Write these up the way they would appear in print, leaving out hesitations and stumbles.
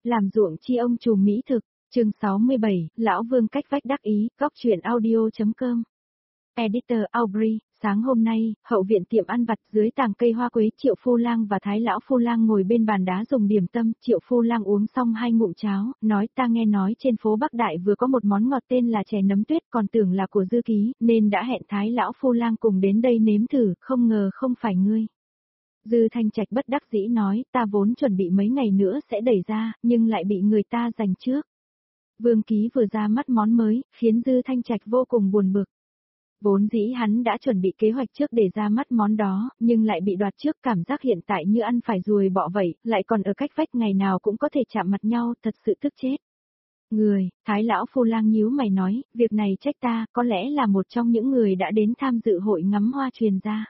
Làm ruộng chi ông trùm mỹ thực, chương 67, Lão Vương cách vách đắc ý, góc truyện audio.com. Editor Aubrey, sáng hôm nay, hậu viện tiệm ăn vặt dưới tàng cây hoa quế, Triệu Phu Lang và Thái Lão Phu Lang ngồi bên bàn đá dùng điểm tâm. Triệu Phu Lang uống xong 2 ngụm cháo, nói ta nghe nói trên phố Bắc Đại vừa có một món ngọt tên là chè nấm tuyết, còn tưởng là của Dư Ký, nên đã hẹn Thái Lão Phu Lang cùng đến đây nếm thử, không ngờ không phải ngươi. Dư Thanh Trạch bất đắc dĩ nói, ta vốn chuẩn bị mấy ngày nữa sẽ đẩy ra, nhưng lại bị người ta giành trước. Vương Ký vừa ra mắt món mới, khiến Dư Thanh Trạch vô cùng buồn bực. Vốn dĩ hắn đã chuẩn bị kế hoạch trước để ra mắt món đó, nhưng lại bị đoạt trước, cảm giác hiện tại như ăn phải ruồi bọ vậy, lại còn ở cách vách ngày nào cũng có thể chạm mặt nhau, thật sự tức chết. Thái Lão Phu Lang nhíu mày nói, việc này trách ta, có lẽ là một trong những người đã đến tham dự hội ngắm hoa truyền ra.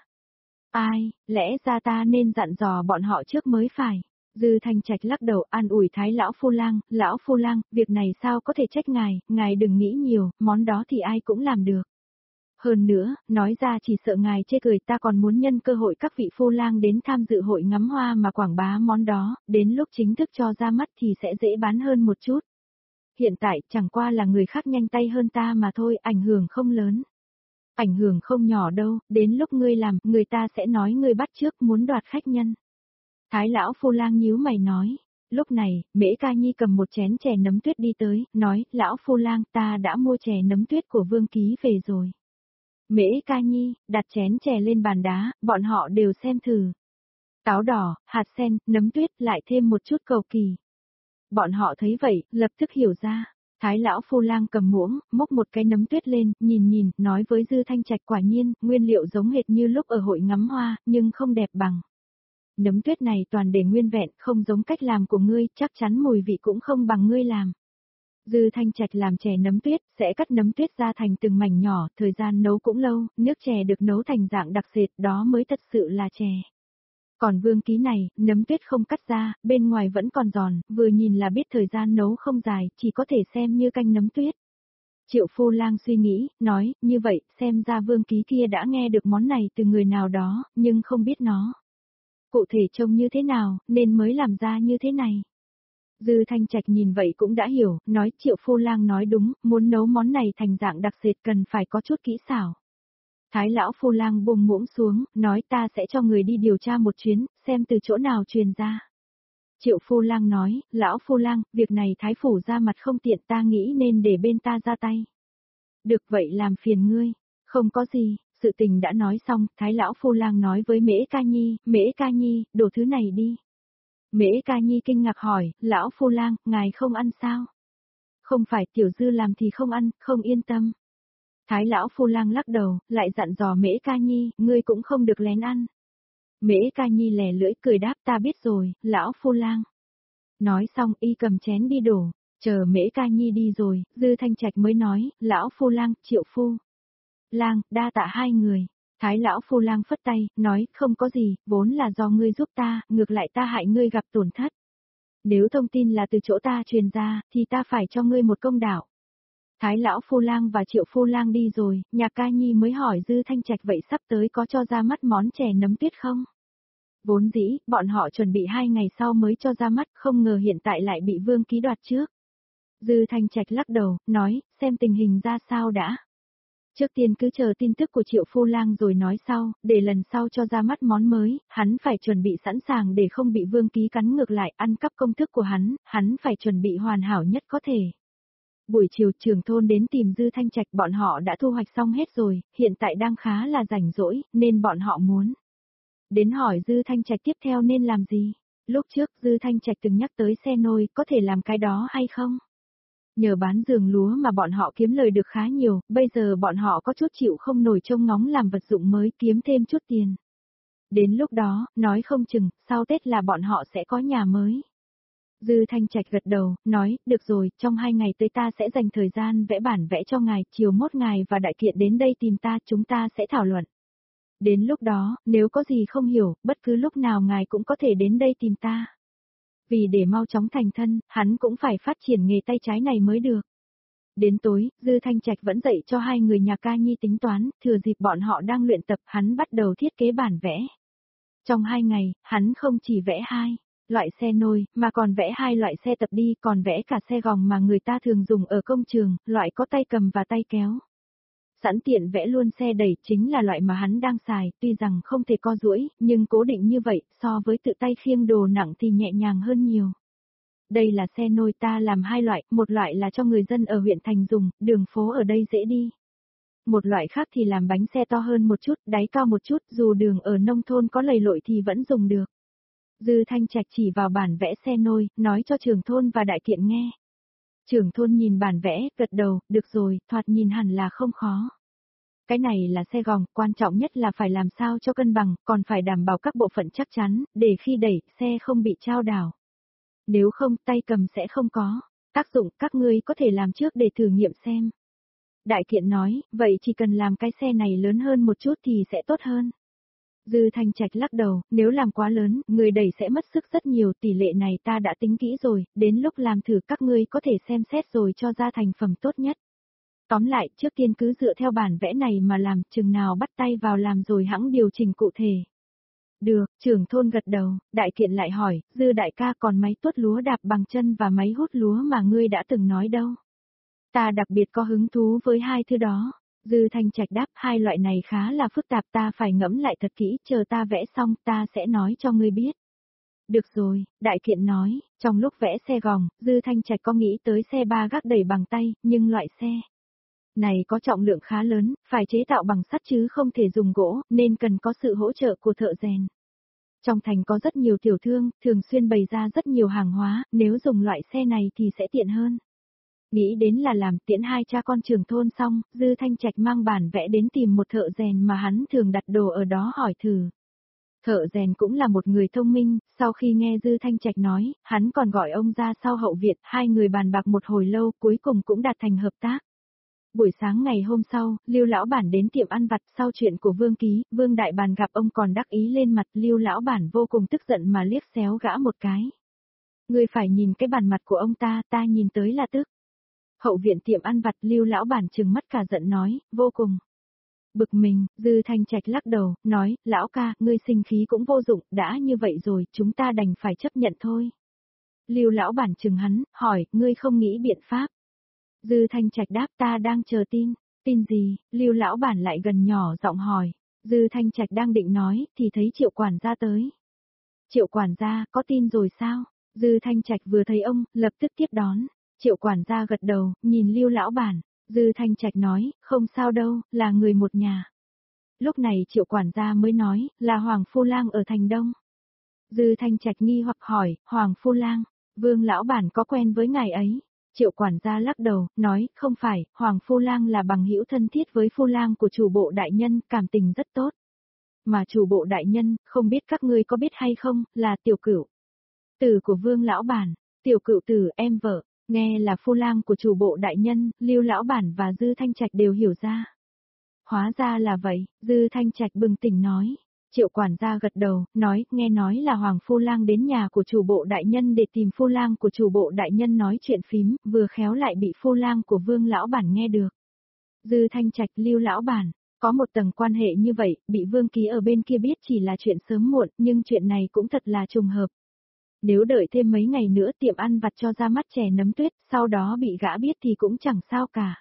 Ai, lẽ ra ta nên dặn dò bọn họ trước mới phải. Dư Thanh Trạch lắc đầu an ủi Thái Lão Phu Lang, việc này sao có thể trách ngài đừng nghĩ nhiều, món đó thì ai cũng làm được. Hơn nữa, nói ra chỉ sợ ngài chê cười, ta còn muốn nhân cơ hội các vị Phu Lang đến tham dự hội ngắm hoa mà quảng bá món đó, đến lúc chính thức cho ra mắt thì sẽ dễ bán hơn một chút. Hiện tại chẳng qua là người khác nhanh tay hơn ta mà thôi, ảnh hưởng không lớn. Ảnh hưởng không nhỏ đâu, đến lúc ngươi làm, người ta sẽ nói ngươi bắt chước muốn đoạt khách nhân. Thái Lão Phu Lang nhíu mày nói. Lúc này, Mễ Ca Nhi cầm một chén chè nấm tuyết đi tới, nói, Lão Phu Lang, ta đã mua chè nấm tuyết của Vương Ký về rồi. Mễ Ca Nhi, đặt chén chè lên bàn đá, bọn họ đều xem thử. Táo đỏ, hạt sen, nấm tuyết, lại thêm một chút cầu kỳ. Bọn họ thấy vậy, lập tức hiểu ra. Thái Lão Phu Lang cầm muỗng, múc một cái nấm tuyết lên, nhìn, nói với Dư Thanh Trạch, quả nhiên, nguyên liệu giống hệt như lúc ở hội ngắm hoa, nhưng không đẹp bằng. Nấm tuyết này toàn để nguyên vẹn, không giống cách làm của ngươi, chắc chắn mùi vị cũng không bằng ngươi làm. Dư Thanh Trạch làm chè nấm tuyết, sẽ cắt nấm tuyết ra thành từng mảnh nhỏ, thời gian nấu cũng lâu, nước chè được nấu thành dạng đặc sệt, đó mới thật sự là chè. Còn Vương Ký này, nấm tuyết không cắt ra, bên ngoài vẫn còn giòn, vừa nhìn là biết thời gian nấu không dài, chỉ có thể xem như canh nấm tuyết. Triệu Phu Lang suy nghĩ, nói, như vậy, xem ra Vương Ký kia đã nghe được món này từ người nào đó, nhưng không biết nó cụ thể trông như thế nào, nên mới làm ra như thế này. Dư Thanh Trạch nhìn vậy cũng đã hiểu, nói Triệu Phu Lang nói đúng, muốn nấu món này thành dạng đặc sệt cần phải có chút kỹ xảo. Thái Lão Phu Lang buông muỗng xuống, nói ta sẽ cho người đi điều tra một chuyến, xem từ chỗ nào truyền ra. Triệu Phu Lang nói, Lão Phu Lang, việc này Thái Phủ ra mặt không tiện, ta nghĩ nên để bên ta ra tay. Được vậy làm phiền ngươi, không có gì, sự tình đã nói xong, Thái Lão Phu Lang nói với Mễ Ca Nhi, đổ thứ này đi. Mễ Ca Nhi kinh ngạc hỏi, Lão Phu Lang, ngài không ăn sao? Không phải Tiểu Dư làm thì không ăn, không yên tâm. Thái Lão Phu Lang lắc đầu, lại dặn dò Mễ Ca Nhi, ngươi cũng không được lén ăn. Mễ Ca Nhi lè lưỡi cười đáp, ta biết rồi, Lão Phu Lang. Nói xong y cầm chén đi đổ, chờ Mễ Ca Nhi đi rồi, Dư Thanh Trạch mới nói, Lão Phu Lang, Triệu Phu Lang, đa tạ hai người. Thái Lão Phu Lang phất tay, nói, không có gì, vốn là do ngươi giúp ta, ngược lại ta hại ngươi gặp tổn thất. Nếu thông tin là từ chỗ ta truyền ra, thì ta phải cho ngươi một công đạo. Thái Lão Phu Lang và Triệu Phu Lang đi rồi, nhà Ca Nhi mới hỏi Dư Thanh Trạch vậy sắp tới có cho ra mắt món chè nấm tuyết không? Vốn dĩ, bọn họ chuẩn bị 2 ngày sau mới cho ra mắt, không ngờ hiện tại lại bị Vương Ký đoạt trước. Dư Thanh Trạch lắc đầu, nói, xem tình hình ra sao đã. Trước tiên cứ chờ tin tức của Triệu Phu Lang rồi nói sau, để lần sau cho ra mắt món mới, hắn phải chuẩn bị sẵn sàng để không bị Vương Ký cắn ngược lại ăn cắp công thức của hắn phải chuẩn bị hoàn hảo nhất có thể. Buổi chiều trưởng thôn đến tìm Dư Thanh Trạch, bọn họ đã thu hoạch xong hết rồi, hiện tại đang khá là rảnh rỗi, nên bọn họ muốn đến hỏi Dư Thanh Trạch tiếp theo nên làm gì. Lúc trước Dư Thanh Trạch từng nhắc tới xe nôi, có thể làm cái đó hay không? Nhờ bán giường lúa mà bọn họ kiếm lời được khá nhiều, bây giờ bọn họ có chút chịu không nổi trông ngóng làm vật dụng mới kiếm thêm chút tiền. Đến lúc đó, nói không chừng, sau Tết là bọn họ sẽ có nhà mới. Dư Thanh Trạch gật đầu, nói, được rồi, trong 2 ngày tới ta sẽ dành thời gian vẽ bản vẽ cho ngài, chiều mốt ngài và đại kiện đến đây tìm ta, chúng ta sẽ thảo luận. Đến lúc đó, nếu có gì không hiểu, bất cứ lúc nào ngài cũng có thể đến đây tìm ta. Vì để mau chóng thành thân, hắn cũng phải phát triển nghề tay trái này mới được. Đến tối, Dư Thanh Trạch vẫn dạy cho 2 người nhà Ca Nhi tính toán, thừa dịp bọn họ đang luyện tập, hắn bắt đầu thiết kế bản vẽ. Trong 2 ngày, hắn không chỉ vẽ 2, Loại xe nôi, mà còn vẽ hai loại xe tập đi, còn vẽ cả xe gòng mà người ta thường dùng ở công trường, loại có tay cầm và tay kéo. Sẵn tiện vẽ luôn xe đẩy chính là loại mà hắn đang xài, tuy rằng không thể co duỗi, nhưng cố định như vậy, so với tự tay khiêng đồ nặng thì nhẹ nhàng hơn nhiều. Đây là xe nôi ta làm hai loại, một loại là cho người dân ở huyện thành dùng, đường phố ở đây dễ đi. Một loại khác thì làm bánh xe to hơn một chút, đáy cao một chút, dù đường ở nông thôn có lầy lội thì vẫn dùng được. Dư Thanh Trạch chỉ vào bản vẽ xe nôi, nói cho trưởng thôn và đại kiện nghe. Trưởng thôn nhìn bản vẽ, gật đầu, được rồi, thoạt nhìn hẳn là không khó. Cái này là xe gòng, quan trọng nhất là phải làm sao cho cân bằng, còn phải đảm bảo các bộ phận chắc chắn, để khi đẩy, xe không bị chao đảo. Nếu không, tay cầm sẽ không có. Tác dụng, các ngươi có thể làm trước để thử nghiệm xem. Đại kiện nói, vậy chỉ cần làm cái xe này lớn hơn một chút thì sẽ tốt hơn. Dư Thanh Trạch lắc đầu, nếu làm quá lớn, người đẩy sẽ mất sức rất nhiều, tỷ lệ này ta đã tính kỹ rồi, đến lúc làm thử các ngươi có thể xem xét rồi cho ra thành phẩm tốt nhất. Tóm lại, trước tiên cứ dựa theo bản vẽ này mà làm, chừng nào bắt tay vào làm rồi hẵng điều chỉnh cụ thể. Được, trưởng thôn gật đầu, đại kiện lại hỏi, Dư đại ca còn máy tuốt lúa đạp bằng chân và máy hút lúa mà ngươi đã từng nói đâu. Ta đặc biệt có hứng thú với hai thứ đó. Dư Thanh Trạch đáp, hai loại này khá là phức tạp, ta phải ngẫm lại thật kỹ, chờ ta vẽ xong ta sẽ nói cho ngươi biết. Được rồi, đại kiện nói, trong lúc vẽ xe gòng, Dư Thanh Trạch có nghĩ tới xe ba gác đẩy bằng tay, nhưng loại xe này có trọng lượng khá lớn, phải chế tạo bằng sắt chứ không thể dùng gỗ, nên cần có sự hỗ trợ của thợ rèn. Trong thành có rất nhiều tiểu thương, thường xuyên bày ra rất nhiều hàng hóa, nếu dùng loại xe này thì sẽ tiện hơn. Nghĩ đến là làm tiễn hai cha con trưởng thôn xong, Dư Thanh Trạch mang bản vẽ đến tìm một thợ rèn mà hắn thường đặt đồ ở đó hỏi thử. Thợ rèn cũng là một người thông minh, sau khi nghe Dư Thanh Trạch nói, hắn còn gọi ông ra sau hậu viện, hai người bàn bạc một hồi lâu, cuối cùng cũng đạt thành hợp tác. Buổi sáng ngày hôm sau, Lưu lão bản đến tiệm ăn vặt, sau chuyện của Vương Ký, Vương Đại Bàn gặp ông còn đắc ý lên mặt, Lưu lão bản vô cùng tức giận mà liếc xéo gã một cái. Ngươi phải nhìn cái bản mặt của ông ta nhìn tới là tức. Hậu viện tiệm ăn vặt, Lưu lão bản trừng mắt cả giận nói, vô cùng bực mình. Dư Thanh Trạch lắc đầu, nói, lão ca, ngươi sinh khí cũng vô dụng, đã như vậy rồi, chúng ta đành phải chấp nhận thôi. Lưu lão bản trừng hắn, hỏi, ngươi không nghĩ biện pháp. Dư Thanh Trạch đáp, ta đang chờ tin. Tin gì? Lưu lão bản lại gần nhỏ giọng hỏi. Dư Thanh Trạch đang định nói, thì thấy Triệu quản gia tới. Triệu quản gia, có tin rồi sao? Dư Thanh Trạch vừa thấy ông, lập tức tiếp đón. Triệu quản gia gật đầu, nhìn Lưu lão bản. Dư Thanh Trạch nói, không sao đâu, là người một nhà. Lúc này Triệu quản gia mới nói, là Hoàng Phu Lang ở thành Đông. Dư Thanh Trạch nghi hoặc hỏi, Hoàng Phu Lang, Vương lão bản có quen với ngài ấy? Triệu quản gia lắc đầu, nói, không phải, Hoàng Phu Lang là bằng hữu thân thiết với Phu Lang của chủ bộ đại nhân, cảm tình rất tốt. Mà chủ bộ đại nhân, không biết các ngươi có biết hay không, là Tiểu Cửu. Tử của Vương lão bản, Tiểu Cửu tử, em vợ, nghe là Phu Lang của chủ bộ đại nhân, Lưu lão bản và Dư Thanh Trạch đều hiểu ra. Hóa ra là vậy, Dư Thanh Trạch bừng tỉnh nói. Triệu quản gia gật đầu, nói, nghe nói là Hoàng Phu Lang đến nhà của chủ bộ đại nhân để tìm Phu Lang của chủ bộ đại nhân nói chuyện phím, vừa khéo lại bị Phu Lang của Vương lão bản nghe được. Dư Thanh Trạch, Lưu lão bản, có một tầng quan hệ như vậy, bị Vương Ký ở bên kia biết chỉ là chuyện sớm muộn, nhưng chuyện này cũng thật là trùng hợp. Nếu đợi thêm mấy ngày nữa tiệm ăn vặt cho ra mắt chè nấm tuyết, sau đó bị gã biết thì cũng chẳng sao cả.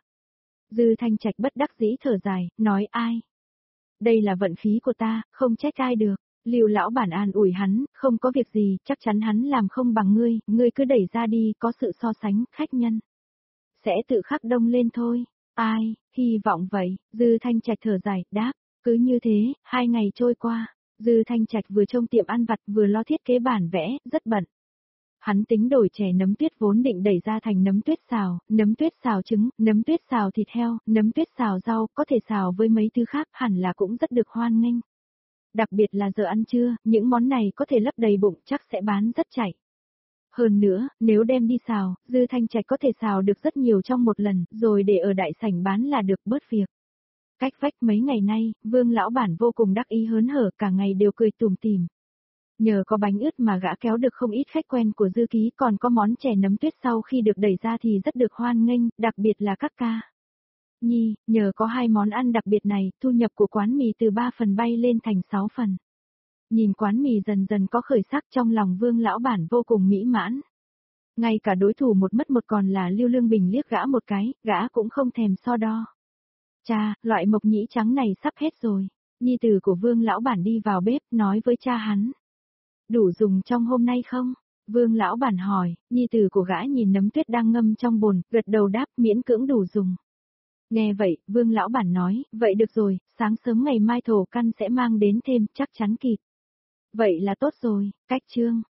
Dư Thanh Trạch bất đắc dĩ thở dài, nói ai? Đây là vận khí của ta, không trách ai được. Lưu lão bản an ủi hắn, không có việc gì, chắc chắn hắn làm không bằng ngươi cứ đẩy ra đi, có sự so sánh, khách nhân sẽ tự khắc đông lên thôi. Ai, hy vọng vậy. Dư Thanh Trạch thở dài, đáp, cứ như thế, 2 ngày trôi qua. Dư Thanh Trạch vừa trông tiệm ăn vặt vừa lo thiết kế bản vẽ, rất bận. Hắn tính đổi chè nấm tuyết vốn định đẩy ra thành nấm tuyết xào trứng, nấm tuyết xào thịt heo, nấm tuyết xào rau, có thể xào với mấy thứ khác, hẳn là cũng rất được hoan nghênh. Đặc biệt là giờ ăn trưa, những món này có thể lấp đầy bụng, chắc sẽ bán rất chạy. Hơn nữa, nếu đem đi xào, Dư Thanh Trạch có thể xào được rất nhiều trong một lần, rồi để ở đại sảnh bán là được, bớt việc. Cách vách mấy ngày nay, Vương lão bản vô cùng đắc ý hớn hở, cả ngày đều cười tủm tỉm. Nhờ có bánh ướt mà gã kéo được không ít khách quen của Dư Ký, còn có món chè nấm tuyết sau khi được đẩy ra thì rất được hoan nghênh, đặc biệt là các ca. Nhi, nhờ có 2 món ăn đặc biệt này, thu nhập của quán mì từ 3 phần bay lên thành 6 phần. Nhìn quán mì dần dần có khởi sắc trong lòng Vương lão bản vô cùng mỹ mãn. Ngay cả đối thủ một mất một còn là Lưu Lương Bình liếc gã một cái, gã cũng không thèm so đo. Cha, loại mộc nhĩ trắng này sắp hết rồi. Nhi tử của Vương lão bản đi vào bếp nói với cha hắn. Đủ dùng trong hôm nay không? Vương lão bản hỏi, nhi tử của gã nhìn nấm tuyết đang ngâm trong bồn, gật đầu đáp miễn cưỡng đủ dùng. Nghe vậy, Vương lão bản nói, vậy được rồi, sáng sớm ngày mai thổ căn sẽ mang đến thêm, chắc chắn kịp. Vậy là tốt rồi, cách chương.